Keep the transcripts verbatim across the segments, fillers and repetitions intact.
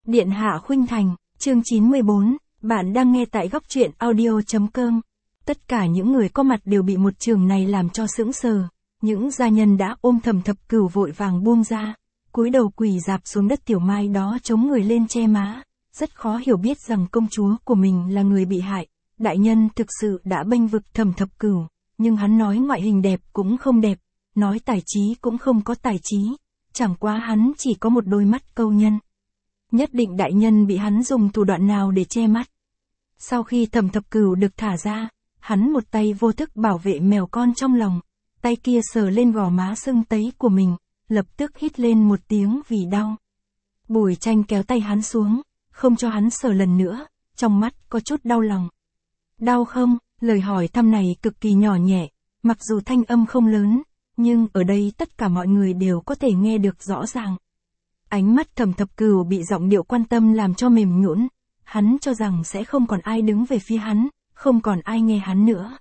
Điện hạ khuynh thành, chương chín mươi bốn, bạn đang nghe tại góc truyện audio chấm com. Tất cả những người có mặt đều bị một trường này làm cho sững sờ. Những gia nhân đã ôm Thẩm Thập Cửu vội vàng buông ra, cúi đầu quỳ rạp xuống đất. Tiểu Mai đó chống người lên che má, rất khó hiểu biết rằng công chúa của mình là người bị hại. Đại nhân thực sự đã bênh vực Thẩm Thập Cửu, nhưng hắn nói ngoại hình đẹp cũng không đẹp, nói tài trí cũng không có tài trí, chẳng qua hắn chỉ có một đôi mắt câu nhân. Nhất định đại nhân bị hắn dùng thủ đoạn nào để che mắt. Sau khi Thẩm Thập Cửu được thả ra, hắn một tay vô thức bảo vệ mèo con trong lòng, tay kia sờ lên gò má sưng tấy của mình, lập tức hít lên một tiếng vì đau. Bùi Tranh kéo tay hắn xuống, không cho hắn sờ lần nữa, trong mắt có chút đau lòng. Đau không? Lời hỏi thăm này cực kỳ nhỏ nhẹ, mặc dù thanh âm không lớn, nhưng ở đây tất cả mọi người đều có thể nghe được rõ ràng. Ánh mắt Thẩm Thập Cửu bị giọng điệu quan tâm làm cho mềm nhũn, hắn cho rằng sẽ không còn ai đứng về phía hắn, không còn ai nghe hắn nữa.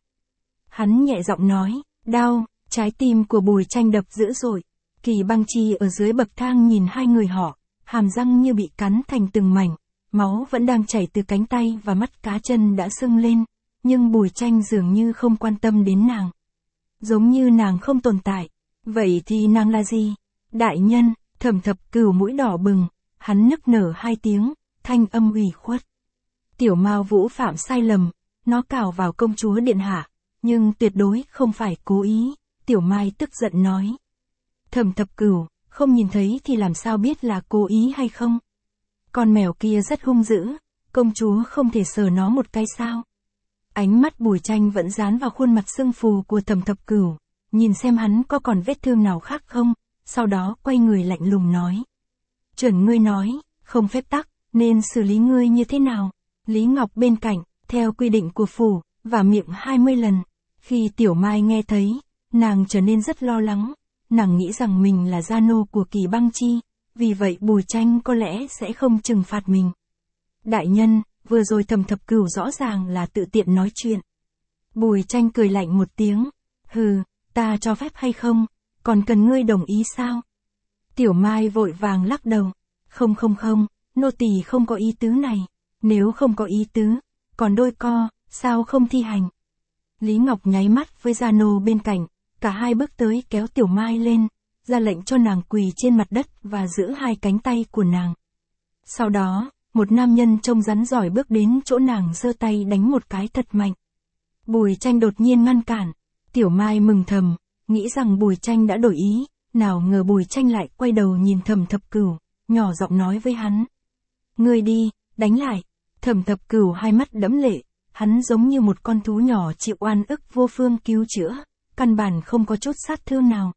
Hắn nhẹ giọng nói, đau. Trái tim của Bùi Tranh đập dữ dội. Kỳ Băng Chi ở dưới bậc thang nhìn hai người họ, hàm răng như bị cắn thành từng mảnh, máu vẫn đang chảy từ cánh tay và mắt cá chân đã sưng lên, nhưng Bùi Tranh dường như không quan tâm đến nàng. Giống như nàng không tồn tại. Vậy thì nàng là gì? Đại nhân. Thẩm Thập Cửu mũi đỏ bừng, hắn nức nở hai tiếng, thanh âm ủy khuất. Tiểu Mao Vũ phạm sai lầm, nó cào vào công chúa điện hạ, nhưng tuyệt đối không phải cố ý. Tiểu Mai tức giận nói. Thẩm Thập Cửu, không nhìn thấy thì làm sao biết là cố ý hay không? Con mèo kia rất hung dữ, công chúa không thể sờ nó một cái sao? Ánh mắt Bùi Tranh vẫn dán vào khuôn mặt sưng phù của Thẩm Thập Cửu, nhìn xem hắn có còn vết thương nào khác không, sau đó quay người lạnh lùng nói. Chuẩn ngươi nói, không phép tắc, nên xử lý ngươi như thế nào? Lý Ngọc bên cạnh, theo quy định của phủ, và miệng hai mươi lần. Khi Tiểu Mai nghe thấy, nàng trở nên rất lo lắng, nàng nghĩ rằng mình là gia nô của Kỳ Băng Chi, vì vậy Bùi Tranh có lẽ sẽ không trừng phạt mình. Đại nhân, vừa rồi Thẩm Thập Cửu rõ ràng là tự tiện nói chuyện. Bùi Tranh cười lạnh một tiếng, hừ, ta cho phép hay không, còn cần ngươi đồng ý sao? Tiểu Mai vội vàng lắc đầu, không không không, nô tỳ không có ý tứ này, nếu không có ý tứ, còn đôi co, sao không thi hành? Lý Ngọc nháy mắt với gia nô bên cạnh, cả hai bước tới kéo Tiểu Mai lên, ra lệnh cho nàng quỳ trên mặt đất và giữ hai cánh tay của nàng. Sau đó, một nam nhân trông rắn giỏi bước đến chỗ nàng giơ tay đánh một cái thật mạnh. Bùi Tranh đột nhiên ngăn cản, Tiểu Mai mừng thầm, nghĩ rằng Bùi Tranh đã đổi ý, nào ngờ Bùi Tranh lại quay đầu nhìn Thẩm Thập Cửu, nhỏ giọng nói với hắn. Ngươi đi, đánh lại. Thẩm Thập Cửu hai mắt đẫm lệ, hắn giống như một con thú nhỏ chịu oan ức vô phương cứu chữa, căn bản không có chút sát thương nào.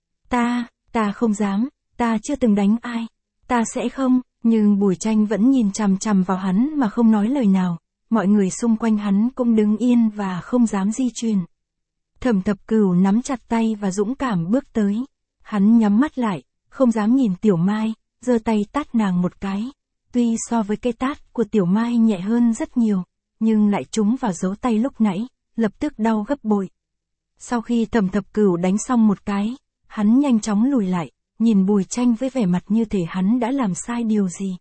Ta, ta không dám, ta chưa từng đánh ai, ta sẽ không, nhưng Bùi Tranh vẫn nhìn chằm chằm vào hắn mà không nói lời nào, mọi người xung quanh hắn cũng đứng yên và không dám di chuyển. Thẩm Thập Cửu nắm chặt tay và dũng cảm bước tới, hắn nhắm mắt lại, không dám nhìn Tiểu Mai, giơ tay tát nàng một cái, tuy so với cây tát của Tiểu Mai nhẹ hơn rất nhiều, nhưng lại trúng vào dấu tay lúc nãy, lập tức đau gấp bội. Sau khi Thẩm Thập Cửu đánh xong một cái, hắn nhanh chóng lùi lại, nhìn Bùi Tranh với vẻ mặt như thể hắn đã làm sai điều gì.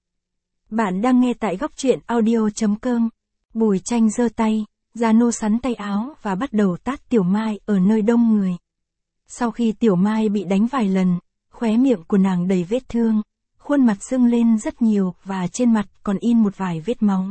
Bạn đang nghe tại góc truyện audio chấm com. Bùi Tranh giơ tay, gia nô sắn tay áo và bắt đầu tát Tiểu Mai ở nơi đông người. Sau khi Tiểu Mai bị đánh vài lần, khóe miệng của nàng đầy vết thương, khuôn mặt sưng lên rất nhiều và trên mặt còn in một vài vết máu.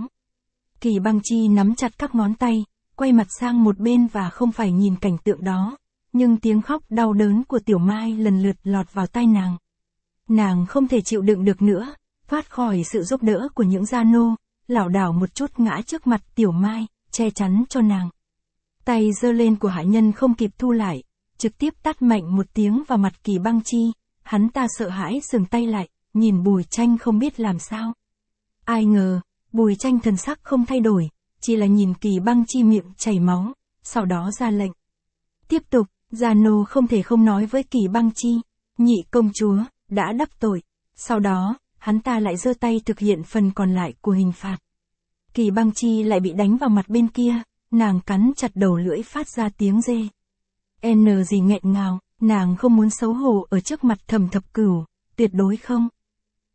Kỳ Băng Chi nắm chặt các ngón tay, quay mặt sang một bên và không phải nhìn cảnh tượng đó, nhưng tiếng khóc đau đớn của Tiểu Mai lần lượt lọt vào tai nàng. Nàng không thể chịu đựng được nữa, thoát khỏi sự giúp đỡ của những gia nô, lảo đảo một chút ngã trước mặt Tiểu Mai, che chắn cho nàng. Tay giơ lên của hạ nhân không kịp thu lại, trực tiếp tát mạnh một tiếng vào mặt Kỳ Băng Chi, hắn ta sợ hãi dừng tay lại, nhìn Bùi Tranh không biết làm sao. Ai ngờ, Bùi Tranh thần sắc không thay đổi, chỉ là nhìn Kỳ Băng Chi miệng chảy máu, sau đó ra lệnh. Tiếp tục, gia nô không thể không nói với Kỳ Băng Chi, nhị công chúa, đã đắc tội. Sau đó, hắn ta lại giơ tay thực hiện phần còn lại của hình phạt. Kỳ Băng Chi lại bị đánh vào mặt bên kia, nàng cắn chặt đầu lưỡi phát ra tiếng rê. N gì nghẹn ngào, nàng không muốn xấu hổ ở trước mặt Thẩm Thập Cửu, tuyệt đối không.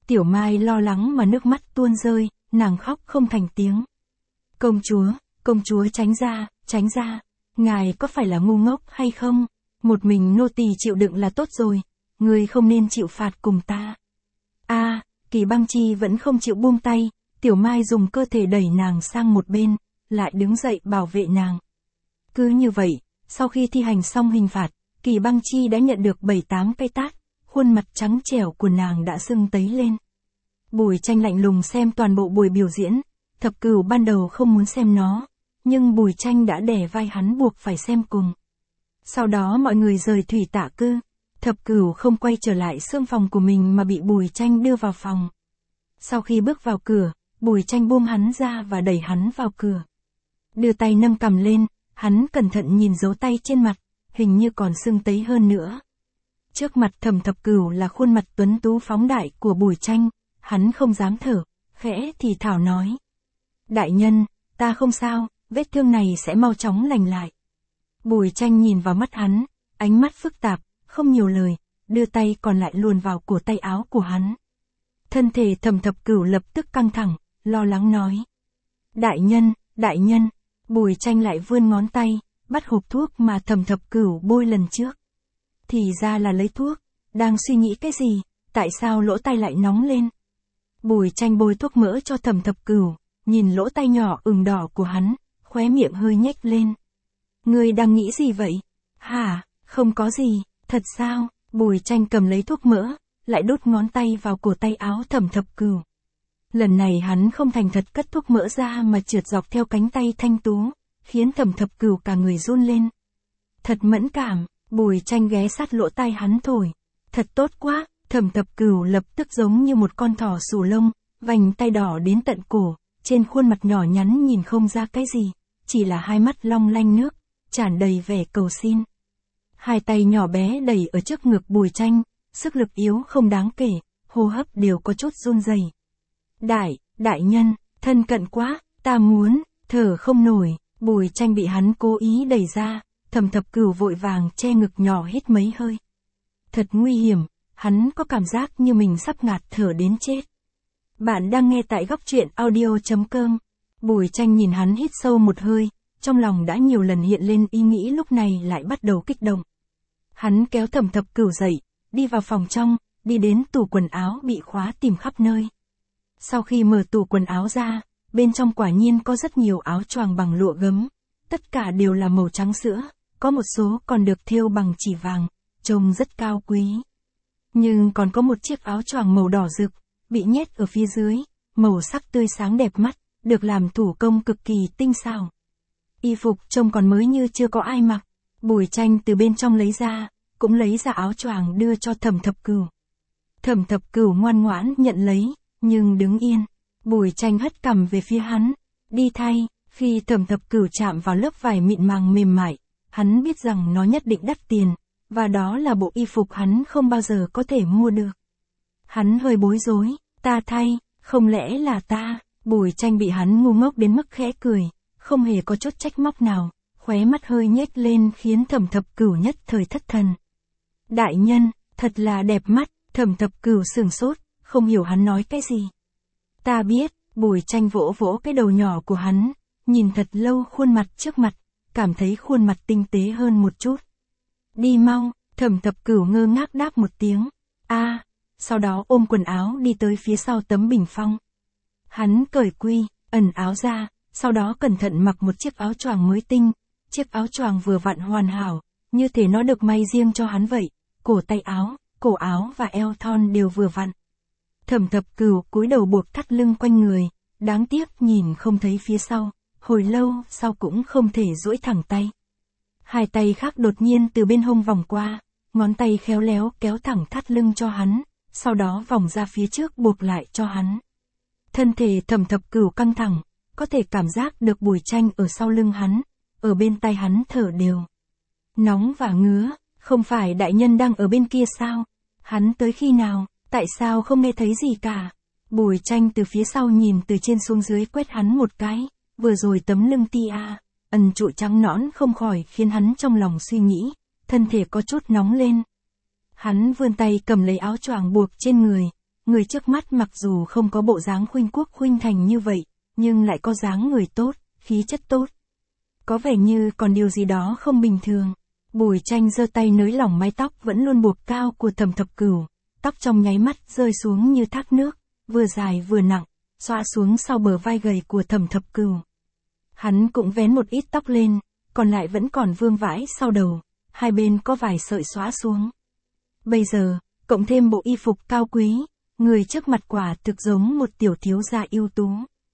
Tiểu Mai lo lắng mà nước mắt tuôn rơi, nàng khóc không thành tiếng. Công chúa, công chúa tránh ra, tránh ra, ngài có phải là ngu ngốc hay không? Một mình nô tỳ chịu đựng là tốt rồi, ngươi không nên chịu phạt cùng ta. A, à, Kỳ Băng Chi vẫn không chịu buông tay, Tiểu Mai dùng cơ thể đẩy nàng sang một bên, lại đứng dậy bảo vệ nàng. Cứ như vậy, sau khi thi hành xong hình phạt, Kỳ Băng Chi đã nhận được bảy tám cây tát, khuôn mặt trắng trẻo của nàng đã sưng tấy lên. Bùi Tranh lạnh lùng xem toàn bộ buổi biểu diễn, Thập Cửu ban đầu không muốn xem nó, nhưng Bùi Tranh đã đè vai hắn buộc phải xem cùng. Sau đó mọi người rời thủy tạ cư, Thập Cửu không quay trở lại xương phòng của mình mà bị Bùi Tranh đưa vào phòng. Sau khi bước vào cửa, Bùi Tranh buông hắn ra và đẩy hắn vào cửa. Đưa tay nâng cằm lên, hắn cẩn thận nhìn dấu tay trên mặt, hình như còn sưng tấy hơn nữa. Trước mặt Thẩm Thập Cửu là khuôn mặt tuấn tú phóng đại của Bùi Tranh, hắn không dám thở, khẽ thì thảo nói. Đại nhân, ta không sao, vết thương này sẽ mau chóng lành lại. Bùi Tranh nhìn vào mắt hắn, ánh mắt phức tạp, không nhiều lời, đưa tay còn lại luồn vào cổ tay áo của hắn. Thân thể Thẩm Thập Cửu lập tức căng thẳng, lo lắng nói. Đại nhân, đại nhân, Bùi Tranh lại vươn ngón tay, bắt hộp thuốc mà Thẩm Thập Cửu bôi lần trước. Thì ra là lấy thuốc, đang suy nghĩ cái gì, tại sao lỗ tai lại nóng lên. Bùi Tranh bôi thuốc mỡ cho Thẩm Thập Cửu, nhìn lỗ tai nhỏ ửng đỏ của hắn, khóe miệng hơi nhếch lên. Ngươi đang nghĩ gì vậy? Hả, không có gì, thật sao? Bùi Tranh cầm lấy thuốc mỡ, lại đút ngón tay vào cổ tay áo Thẩm Thập Cửu. Lần này hắn không thành thật cất thuốc mỡ ra mà trượt dọc theo cánh tay thanh tú, khiến Thẩm Thập Cửu cả người run lên. Thật mẫn cảm, Bùi Tranh ghé sát lỗ tai hắn thổi. Thật tốt quá, Thẩm Thập Cửu lập tức giống như một con thỏ xù lông, vành tay đỏ đến tận cổ, trên khuôn mặt nhỏ nhắn nhìn không ra cái gì, chỉ là hai mắt long lanh nước, tràn đầy vẻ cầu xin. Hai tay nhỏ bé đẩy ở trước ngực Bùi Tranh, sức lực yếu không đáng kể, hô hấp đều có chút run rẩy. Đại, đại nhân, thân cận quá, ta muốn, thở không nổi, Bùi Tranh bị hắn cố ý đẩy ra, Thẩm Thập Cửu vội vàng che ngực nhỏ hít mấy hơi. Thật nguy hiểm, hắn có cảm giác như mình sắp ngạt thở đến chết. Bạn đang nghe tại góc truyện audio chấm com. Bùi Tranh nhìn hắn hít sâu một hơi, trong lòng đã nhiều lần hiện lên ý nghĩ lúc này lại bắt đầu kích động. Hắn kéo Thẩm Thập Cửu dậy, đi vào phòng trong, đi đến tủ quần áo bị khóa tìm khắp nơi. Sau khi mở tủ quần áo ra, bên trong quả nhiên có rất nhiều áo choàng bằng lụa gấm, tất cả đều là màu trắng sữa, có một số còn được thêu bằng chỉ vàng, trông rất cao quý. Nhưng còn có một chiếc áo choàng màu đỏ rực, bị nhét ở phía dưới, màu sắc tươi sáng đẹp mắt, được làm thủ công cực kỳ tinh xảo. Y phục trông còn mới như chưa có ai mặc. Bùi Tranh từ bên trong lấy ra, cũng lấy ra áo choàng đưa cho Thẩm Thập Cửu. Thẩm Thập Cửu ngoan ngoãn nhận lấy, nhưng đứng yên. Bùi Tranh hất cằm về phía hắn, đi thay. Khi Thẩm Thập Cửu chạm vào lớp vải mịn màng mềm mại, hắn biết rằng nó nhất định đắt tiền, và đó là bộ y phục hắn không bao giờ có thể mua được. Hắn hơi bối rối, ta thay, không lẽ là ta? Bùi Tranh bị hắn ngu ngốc đến mức khẽ cười, không hề có chút trách móc nào, khóe mắt hơi nhếch lên khiến Thẩm Thập Cửu nhất thời thất thần. Đại nhân, thật là đẹp mắt, Thẩm Thập Cửu sửng sốt, không hiểu hắn nói cái gì. Ta biết, Bùi Tranh vỗ vỗ cái đầu nhỏ của hắn, nhìn thật lâu khuôn mặt trước mặt, cảm thấy khuôn mặt tinh tế hơn một chút. Đi mau, Thẩm Thập Cửu ngơ ngác đáp một tiếng. A, à, sau đó ôm quần áo đi tới phía sau tấm bình phong. Hắn cởi quy, ẩn áo ra, sau đó cẩn thận mặc một chiếc áo choàng mới tinh, chiếc áo choàng vừa vặn hoàn hảo, như thể nó được may riêng cho hắn vậy, cổ tay áo, cổ áo và eo thon đều vừa vặn. Thẩm Thập Cửu cúi đầu buộc thắt lưng quanh người, đáng tiếc nhìn không thấy phía sau, hồi lâu sau cũng không thể duỗi thẳng tay. Hai tay khác đột nhiên từ bên hông vòng qua, ngón tay khéo léo kéo thẳng thắt lưng cho hắn, sau đó vòng ra phía trước buộc lại cho hắn. Thân thể Thẩm Thập Cửu căng thẳng, có thể cảm giác được Bùi Tranh ở sau lưng hắn, ở bên tai hắn thở đều. Nóng và ngứa, không phải đại nhân đang ở bên kia sao? Hắn tới khi nào, tại sao không nghe thấy gì cả? Bùi Tranh từ phía sau nhìn từ trên xuống dưới quét hắn một cái, vừa rồi tấm lưng tia, ẩn trụ trắng nõn không khỏi khiến hắn trong lòng suy nghĩ, thân thể có chút nóng lên. Hắn vươn tay cầm lấy áo choàng buộc trên người, người trước mắt mặc dù không có bộ dáng khuynh quốc khuynh thành như vậy, nhưng lại có dáng người tốt, khí chất tốt. Có vẻ như còn điều gì đó không bình thường. Bùi Tranh giơ tay nới lỏng mái tóc vẫn luôn buộc cao của Thẩm Thập Cửu, tóc trong nháy mắt rơi xuống như thác nước, vừa dài vừa nặng, xõa xuống sau bờ vai gầy của Thẩm Thập Cửu. Hắn cũng vén một ít tóc lên, còn lại vẫn còn vương vãi sau đầu, hai bên có vài sợi xõa xuống. Bây giờ, cộng thêm bộ y phục cao quý, người trước mặt quả thực giống một tiểu thiếu gia ưu tú.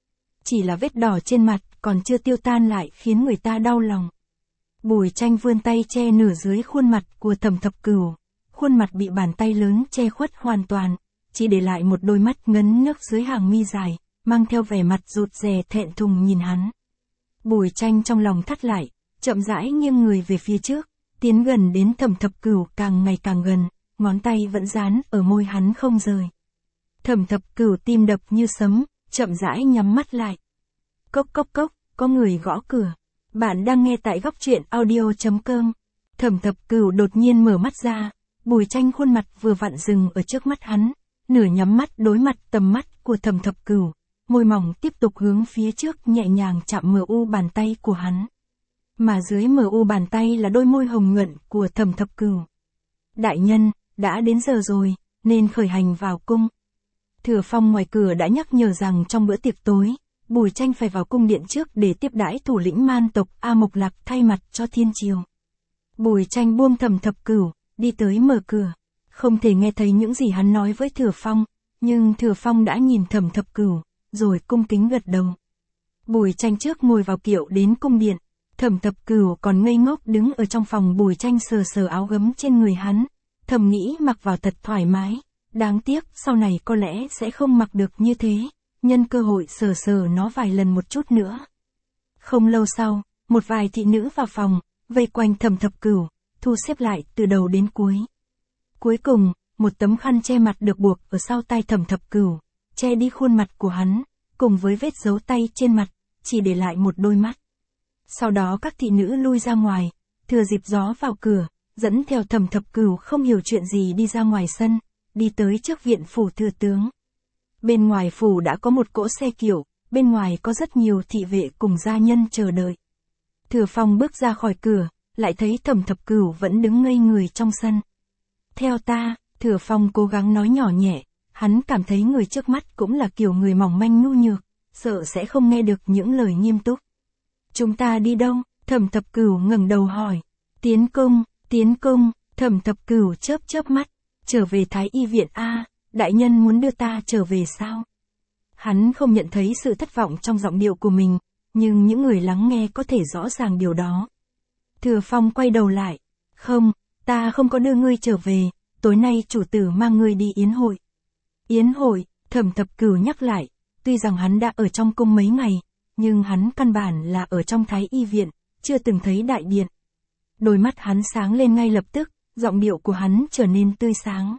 Chỉ là vết đỏ trên mặt còn chưa tiêu tan lại khiến người ta đau lòng. Bùi Tranh vươn tay che nửa dưới khuôn mặt của Thẩm Thập Cửu, khuôn mặt bị bàn tay lớn che khuất hoàn toàn, chỉ để lại một đôi mắt ngấn nước dưới hàng mi dài, mang theo vẻ mặt rụt rè thẹn thùng nhìn hắn. Bùi Tranh trong lòng thắt lại, chậm rãi nghiêng người về phía trước, tiến gần đến Thẩm Thập Cửu càng ngày càng gần, ngón tay vẫn dán ở môi hắn không rời. Thẩm Thập Cửu tim đập như sấm, chậm rãi nhắm mắt lại. Cốc cốc cốc, có người gõ cửa. Bạn đang nghe tại góc truyện audio chấm com. Thẩm Thập Cửu đột nhiên mở mắt ra, Bùi Tranh khuôn mặt vừa vặn dừng ở trước mắt hắn, nửa nhắm mắt đối mặt tầm mắt của Thẩm Thập Cửu, môi mỏng tiếp tục hướng phía trước nhẹ nhàng chạm mờ u bàn tay của hắn. Mà dưới mờ u bàn tay là đôi môi hồng nhuận của Thẩm Thập Cửu. Đại nhân, đã đến giờ rồi, nên khởi hành vào cung. Thừa Phong ngoài cửa đã nhắc nhở rằng trong bữa tiệc tối, Bùi Tranh phải vào cung điện trước để tiếp đãi thủ lĩnh man tộc A Mộc Lạc thay mặt cho thiên triều. Bùi Tranh buông Thẩm Thập Cửu, đi tới mở cửa. Không thể nghe thấy những gì hắn nói với Thừa Phong, nhưng Thừa Phong đã nhìn Thẩm Thập Cửu, rồi cung kính gật đầu. Bùi Tranh trước ngồi vào kiệu đến cung điện, Thẩm Thập Cửu còn ngây ngốc đứng ở trong phòng. Bùi Tranh sờ sờ áo gấm trên người hắn, thầm nghĩ mặc vào thật thoải mái, đáng tiếc sau này có lẽ sẽ không mặc được như thế, nhân cơ hội sờ sờ nó vài lần một chút nữa. Không lâu sau, một vài thị nữ vào phòng, vây quanh Thẩm Thập Cửu, thu xếp lại từ đầu đến cuối. Cuối cùng, một tấm khăn che mặt được buộc ở sau tai Thẩm Thập Cửu, che đi khuôn mặt của hắn, cùng với vết dấu tay trên mặt, chỉ để lại một đôi mắt. Sau đó các thị nữ lui ra ngoài, thừa dịp gió vào cửa, dẫn theo Thẩm Thập Cửu không hiểu chuyện gì đi ra ngoài sân, đi tới trước viện phủ thừa tướng. Bên ngoài phủ đã có một cỗ xe kiệu, bên ngoài có rất nhiều thị vệ cùng gia nhân chờ đợi. Thừa Phong bước ra khỏi cửa, lại thấy Thẩm Thập Cửu vẫn đứng ngây người trong sân. Theo ta, Thừa Phong cố gắng nói nhỏ nhẹ, hắn cảm thấy người trước mắt cũng là kiểu người mỏng manh nhu nhược, sợ sẽ không nghe được những lời nghiêm túc. Chúng ta đi đâu? Thẩm Thập Cửu ngẩng đầu hỏi. Tiến cung, tiến cung, Thẩm Thập Cửu chớp chớp mắt, trở về Thái Y viện a, đại nhân muốn đưa ta trở về sao? Hắn không nhận thấy sự thất vọng trong giọng điệu của mình, nhưng những người lắng nghe có thể rõ ràng điều đó. Thừa Phong quay đầu lại, không, ta không có đưa ngươi trở về, tối nay chủ tử mang ngươi đi yến hội. Yến hội, Thẩm Thập Cửu nhắc lại, tuy rằng hắn đã ở trong cung mấy ngày, nhưng hắn căn bản là ở trong Thái Y viện, chưa từng thấy đại điện. Đôi mắt hắn sáng lên ngay lập tức, giọng điệu của hắn trở nên tươi sáng.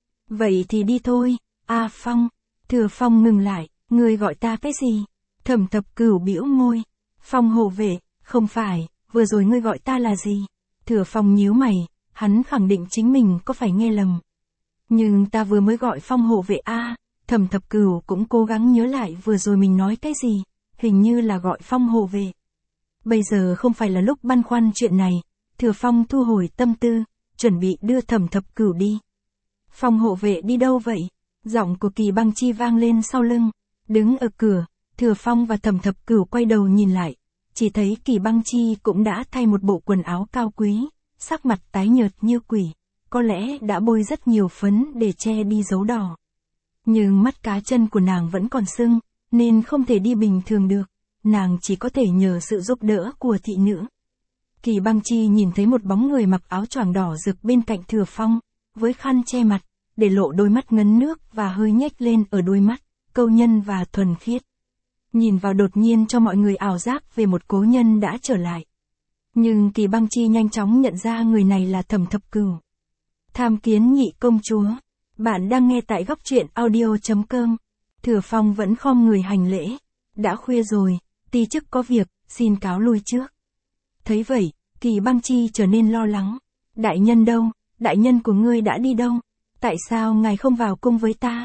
Vậy thì đi thôi, A Phong. Thừa Phong ngừng lại, ngươi gọi ta cái gì? Thẩm Thập Cửu bĩu môi. Phong hộ vệ, không phải, vừa rồi ngươi gọi ta là gì? Thừa Phong nhíu mày, hắn khẳng định chính mình có phải nghe lầm. Nhưng ta vừa mới gọi Phong hộ vệ a. Thẩm Thập Cửu cũng cố gắng nhớ lại vừa rồi mình nói cái gì, hình như là gọi Phong hộ vệ. Bây giờ không phải là lúc băn khoăn chuyện này, Thừa Phong thu hồi tâm tư, chuẩn bị đưa Thẩm Thập Cửu đi. Phong hộ vệ đi đâu vậy? Giọng của Kỳ Băng Chi vang lên sau lưng. Đứng ở cửa, Thừa Phong và Thẩm Thập Cửu quay đầu nhìn lại, chỉ thấy Kỳ Băng Chi cũng đã thay một bộ quần áo cao quý, sắc mặt tái nhợt như quỷ, có lẽ đã bôi rất nhiều phấn để che đi dấu đỏ. Nhưng mắt cá chân của nàng vẫn còn sưng, nên không thể đi bình thường được, nàng chỉ có thể nhờ sự giúp đỡ của thị nữ. Kỳ Băng Chi nhìn thấy một bóng người mặc áo choàng đỏ rực bên cạnh Thừa Phong, với khăn che mặt, để lộ đôi mắt ngấn nước và hơi nhếch lên ở đôi mắt, câu nhân và thuần khiết. Nhìn vào đột nhiên cho mọi người ảo giác về một cố nhân đã trở lại. Nhưng Kỳ Băng Chi nhanh chóng nhận ra người này là Thẩm Thập Cửu. Tham kiến nhị công chúa. Bạn đang nghe tại góc truyện audio chấm com. Thừa Phong vẫn khom người hành lễ. Đã khuya rồi, ti chức có việc, xin cáo lui trước. Thấy vậy, Kỳ Băng Chi trở nên lo lắng. Đại nhân đâu? Đại nhân của ngươi đã đi đâu? Tại sao ngài không vào cung với ta?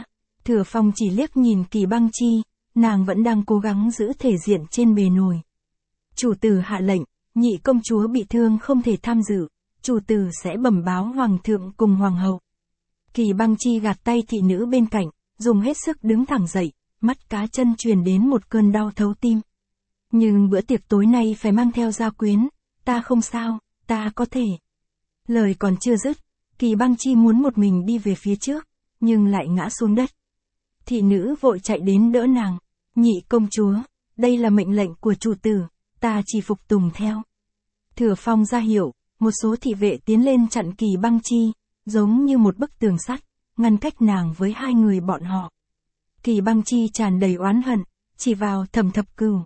Thừa Phong chỉ liếc nhìn Kỳ Băng Chi, nàng vẫn đang cố gắng giữ thể diện trên bề nồi. Chủ tử hạ lệnh, nhị công chúa bị thương không thể tham dự, chủ tử sẽ bẩm báo hoàng thượng cùng hoàng hậu. Kỳ Băng Chi gạt tay thị nữ bên cạnh, dùng hết sức đứng thẳng dậy, mắt cá chân truyền đến một cơn đau thấu tim. Nhưng bữa tiệc tối nay phải mang theo gia quyến, ta không sao, ta có thể. Lời còn chưa dứt, Kỳ Băng Chi muốn một mình đi về phía trước, nhưng lại ngã xuống đất. Thị nữ vội chạy đến đỡ nàng, nhị công chúa, đây là mệnh lệnh của chủ tử, ta chỉ phục tùng theo. Thừa Phong ra hiệu, một số thị vệ tiến lên chặn Kỳ Băng Chi, giống như một bức tường sắt, ngăn cách nàng với hai người bọn họ. Kỳ Băng Chi tràn đầy oán hận, chỉ vào Thẩm Thập Cửu.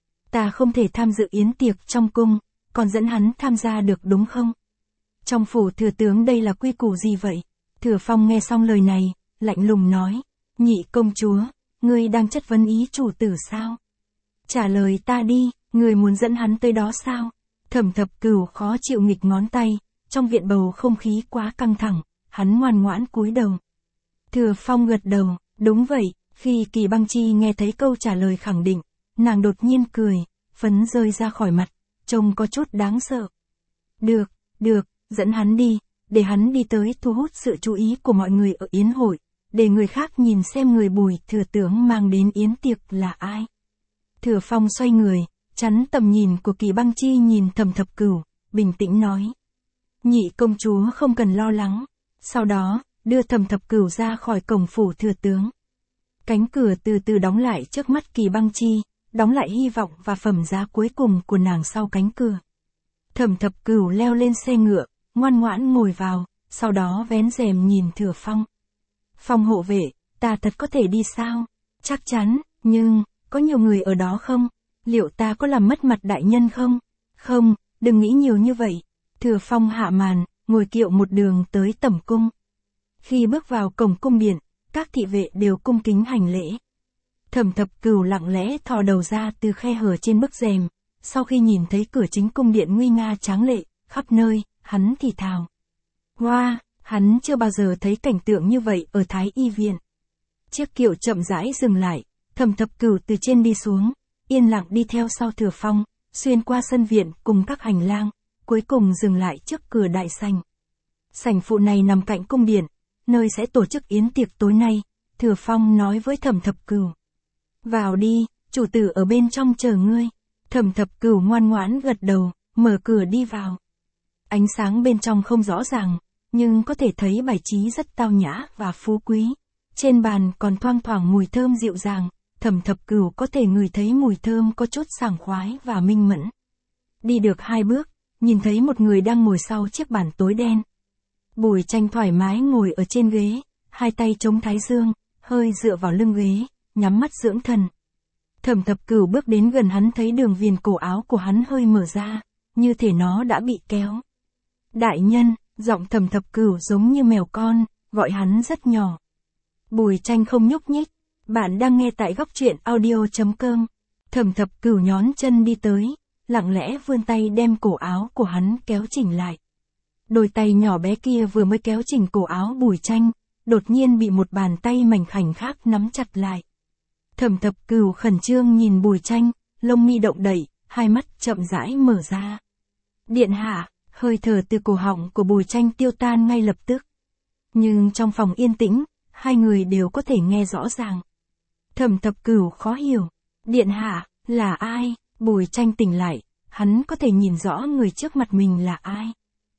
Ta không thể tham dự yến tiệc trong cung, còn dẫn hắn tham gia được đúng không? Trong phủ thừa tướng đây là quy củ gì vậy? Thừa Phong nghe xong lời này, lạnh lùng nói, nhị công chúa, ngươi đang chất vấn ý chủ tử sao? Trả lời ta đi, ngươi muốn dẫn hắn tới đó sao? Thẩm Thập Cửu khó chịu nghịch ngón tay, trong viện bầu không khí quá căng thẳng, hắn ngoan ngoãn cúi đầu. Thừa Phong gật đầu, đúng vậy, khi Kỳ Băng Chi nghe thấy câu trả lời khẳng định, nàng đột nhiên cười, phấn rơi ra khỏi mặt, trông có chút đáng sợ. Được, được, dẫn hắn đi, để hắn đi tới thu hút sự chú ý của mọi người ở yến hội, để người khác nhìn xem người Bùi thừa tướng mang đến yến tiệc là ai. Thừa Phong xoay người, chắn tầm nhìn của Kỳ Băng Chi nhìn Thẩm Thập Cửu, bình tĩnh nói. Nhị công chúa không cần lo lắng. Sau đó, đưa Thẩm Thập Cửu ra khỏi cổng phủ thừa tướng. Cánh cửa từ từ đóng lại trước mắt Kỳ Băng Chi, đóng lại hy vọng và phẩm giá cuối cùng của nàng sau cánh cửa. Thẩm Thập Cửu leo lên xe ngựa, ngoan ngoãn ngồi vào, sau đó vén rèm nhìn Thừa Phong. Phong hộ vệ, ta thật có thể đi sao? Chắc chắn, nhưng, có nhiều người ở đó không? Liệu ta có làm mất mặt đại nhân không? Không, đừng nghĩ nhiều như vậy. Thừa Phong hạ màn, ngồi kiệu một đường tới tẩm cung. Khi bước vào cổng cung điện, các thị vệ đều cung kính hành lễ. Thẩm Thập Cửu lặng lẽ thò đầu ra từ khe hở trên bức rèm, sau khi nhìn thấy cửa chính cung điện nguy nga tráng lệ, khắp nơi, hắn thì thào. Hoa, wow, hắn chưa bao giờ thấy cảnh tượng như vậy ở Thái Y viện. Chiếc kiệu chậm rãi dừng lại, Thẩm Thập Cửu từ trên đi xuống, yên lặng đi theo sau Thừa Phong, xuyên qua sân viện cùng các hành lang, cuối cùng dừng lại trước cửa đại sảnh. Sảnh phụ này nằm cạnh cung điện, nơi sẽ tổ chức yến tiệc tối nay, Thừa Phong nói với Thẩm Thập Cửu. Vào đi, chủ tử ở bên trong chờ ngươi. Thẩm Thập Cửu ngoan ngoãn gật đầu, mở cửa đi vào. Ánh sáng bên trong không rõ ràng, nhưng có thể thấy bài trí rất tao nhã và phú quý. Trên bàn còn thoang thoảng mùi thơm dịu dàng, Thẩm Thập Cửu có thể ngửi thấy mùi thơm có chút sảng khoái và minh mẫn. Đi được hai bước, nhìn thấy một người đang ngồi sau chiếc bàn tối đen. Bùi Tranh thoải mái ngồi ở trên ghế, hai tay chống thái dương, hơi dựa vào lưng ghế, nhắm mắt dưỡng thần. Thẩm Thập Cửu bước đến gần hắn thấy đường viền cổ áo của hắn hơi mở ra, như thể nó đã bị kéo. Đại nhân, giọng Thẩm Thập Cửu giống như mèo con, gọi hắn rất nhỏ. Bùi Tranh không nhúc nhích. Bạn đang nghe tại góc truyện audio chấm com. Thẩm Thập Cửu nhón chân đi tới, lặng lẽ vươn tay đem cổ áo của hắn kéo chỉnh lại. Đôi tay nhỏ bé kia vừa mới kéo chỉnh cổ áo Bùi Tranh, đột nhiên bị một bàn tay mảnh khảnh khác nắm chặt lại. Thẩm Thập Cửu khẩn trương nhìn Bùi Tranh, lông mi động đậy, hai mắt chậm rãi mở ra. Điện hạ, hơi thở từ cổ họng của Bùi Tranh tiêu tan ngay lập tức. Nhưng trong phòng yên tĩnh, hai người đều có thể nghe rõ ràng. Thẩm Thập Cửu khó hiểu. Điện hạ, là ai? Bùi Tranh tỉnh lại, hắn có thể nhìn rõ người trước mặt mình là ai.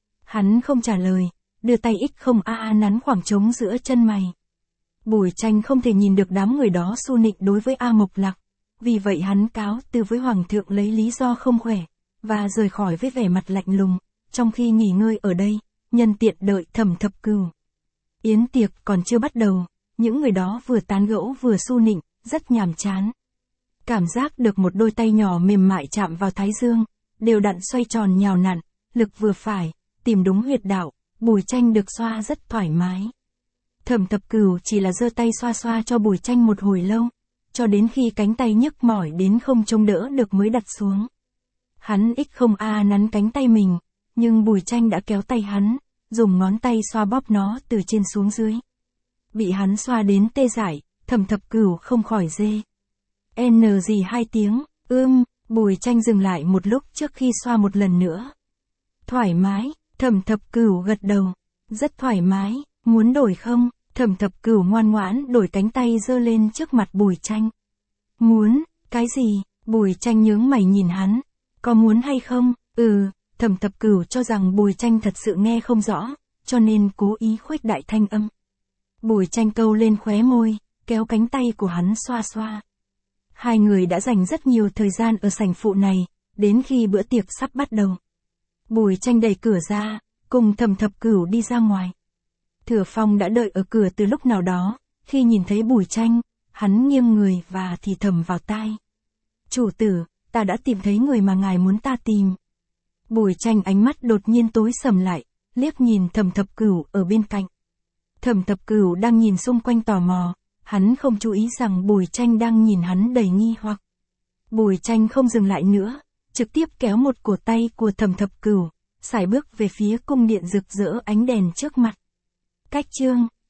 Hắn không trả lời, đưa tay ít không a a nắn khoảng trống giữa chân mày. Bùi Tranh không thể nhìn được đám người đó xu nịnh đối với A Mộc Lạc, vì vậy hắn cáo từ với Hoàng thượng lấy lý do không khỏe, và rời khỏi với vẻ mặt lạnh lùng, trong khi nghỉ ngơi ở đây, nhân tiện đợi Thẩm Thập Cửu. Yến tiệc còn chưa bắt đầu, những người đó vừa tán gẫu vừa xu nịnh, rất nhàm chán. Cảm giác được một đôi tay nhỏ mềm mại chạm vào thái dương, đều đặn xoay tròn nhào nặn, lực vừa phải, tìm đúng huyệt đạo, Bùi Tranh được xoa rất thoải mái. Thẩm Thập Cửu chỉ là giơ tay xoa xoa cho Bùi Tranh một hồi lâu, cho đến khi cánh tay nhức mỏi đến không chống đỡ được mới đặt xuống. Hắn ít không a nắn cánh tay mình, nhưng Bùi Tranh đã kéo tay hắn, dùng ngón tay xoa bóp nó từ trên xuống dưới. Bị hắn xoa đến tê dại, Thẩm Thập Cửu không khỏi dê. N gì hai tiếng, ưm, Bùi Tranh dừng lại một lúc trước khi xoa một lần nữa. Thoải mái, Thẩm Thập Cửu gật đầu. Rất thoải mái, muốn đổi không? Thẩm Thập Cửu ngoan ngoãn đổi cánh tay giơ lên trước mặt Bùi Tranh. Muốn, cái gì? Bùi Tranh nhướng mày nhìn hắn. Có muốn hay không? Ừ, Thẩm Thập Cửu cho rằng Bùi Tranh thật sự nghe không rõ, cho nên cố ý khuếch đại thanh âm. Bùi Tranh câu lên khóe môi, kéo cánh tay của hắn xoa xoa. Hai người đã dành rất nhiều thời gian ở sảnh phụ này, đến khi bữa tiệc sắp bắt đầu. Bùi Tranh đẩy cửa ra, cùng Thẩm Thập Cửu đi ra ngoài. Thừa Phong đã đợi ở cửa từ lúc nào đó, khi nhìn thấy Bùi Tranh, hắn nghiêng người và thì thầm vào tai. Chủ tử, ta đã tìm thấy người mà ngài muốn ta tìm. Bùi Tranh ánh mắt đột nhiên tối sầm lại, liếc nhìn Thẩm Thập Cửu ở bên cạnh. Thẩm Thập Cửu đang nhìn xung quanh tò mò, hắn không chú ý rằng Bùi Tranh đang nhìn hắn đầy nghi hoặc. Bùi Tranh không dừng lại nữa, trực tiếp kéo một cổ tay của Thẩm Thập Cửu, sải bước về phía cung điện rực rỡ ánh đèn trước mặt. Cách chương